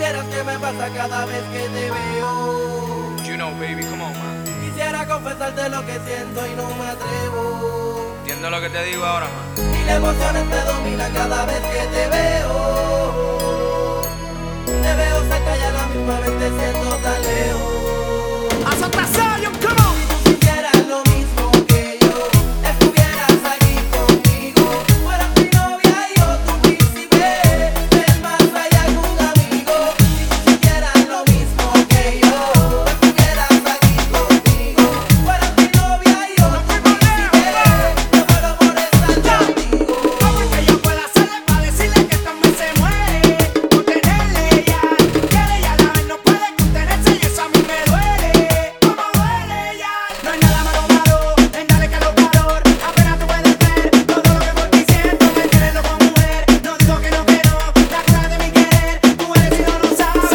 supieras qué me pasa cada vez que te veo. You know, baby, come on, man. Quisiera confesarte lo que siento y no me atrevo. Entiendo lo que te digo ahora, man. Y las emociones te dominan cada vez que te veo. Te veo cerca y a la misma vez te siento tan lejos. Haz otra Zion, come on. Si tú sintieras lo mismo que yo, estuvieras aquí conmigo. Fueras mi novia y yo tu príncipe, del más allá que un amigo. Si tú sintieras lo mismo que yo, estuvieras aquí conmigo. Fueras mi novia y yo tu príncipe, yo muero por estar contigo. ¿Cómo es que yo puedo hacerle para decirle que esta mujer se muere? Por tenerle ya, quiere ya la vez no puede contenerse y eso a mí me duele. ¿Cómo duele ya? No hay nada malo malo, en dale calor calor. Apenas tú puedes ver todo lo que por ti siento. Me tienes loco mujer, no digo que no, la cura de mi querer. Tú eres y no lo sabes.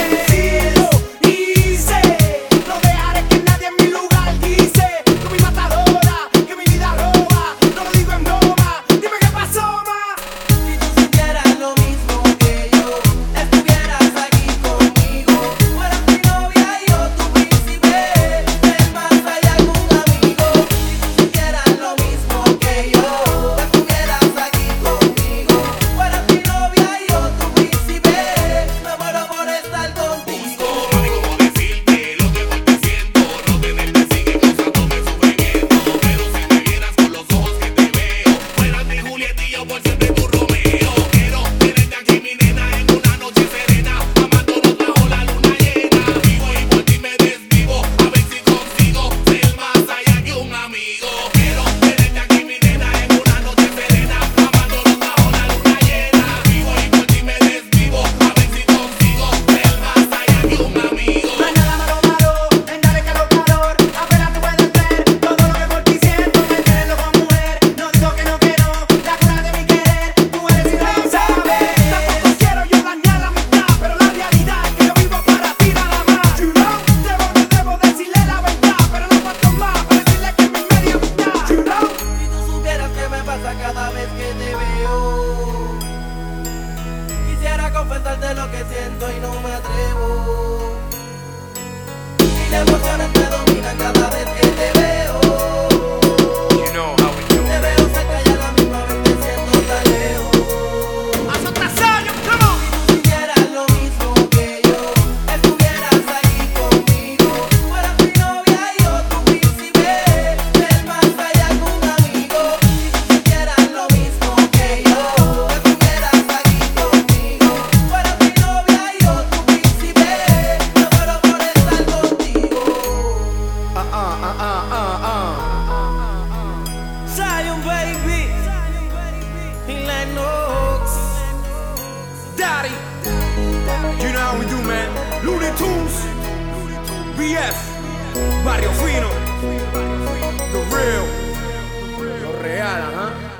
Lo hice, no dejaré que nadie en mi lugar quise. Tú mi matadora, que mi vida roba. No lo digo en broma, dime qué pasó, ma. Si tú sintieras lo mismo que yo, estuvieras aquí conmigo. Fueras mi novia y yo tu príncipe, del más allá que un amigo. Si tú sintieras lo mismo que yo, estuvieras aquí conmigo. Fueras mi novia y yo tu príncipe, me muero por estar contigo. Mami, ¿cómo decirte lo que por ti siento? No tenerte sigue causándome sufrimiento. Pero si me vieras con los ojos que te veo, fueras mi Julieta y yo por siempre tu Romeo. Quiero tenerte aquí, mi nena, en una noche serena, amándonos bajo la luna llena. Vivo y por ti me desvivo, a ver si consigo ser más allá que un amigo. Quiero tenerte aquí, mi nena, en una noche serena, amándonos bajo la luna llena. Vivo y por ti me desvivo, a ver si consigo ser más allá que un amigo. No hay nada malo malo, en dale calor calor. Apenas tú puedes ver todo lo que por ti siento. Me tienes loco mujer, no digo que no, la cura de mi querer. Tú eres y no lo sabes. Tampoco quiero yo dañar la amistad, pero la realidad es que yo vivo para ti nada más. You know, debo decirle la verdad, pero no falto más para decirle que mi media amistad. You know. Si tú supieras qué me pasa cada vez que te veo. Quisiera confesarte lo que siento y no me atrevo. Y las emociones te dominan cada vez que te veo. You know how we do. Te veo cerca y a la misma vez te siento tan lejos. Haz otra Zion, come on. Si tú sintieras lo mismo que yo, estuvieras aquí conmigo. Fueras mi novia y yo tu príncipe, del más allá que un amigo. Si tú sintieras lo mismo que yo, estuvieras aquí conmigo. Fueras mi novia y yo tu príncipe, yo muero por estar contigo. Zion, baby, y Lennox, Daddy. You know how we do, man. Looney Tunes, BF, Barrio Fino, The Real, lo real, ajá.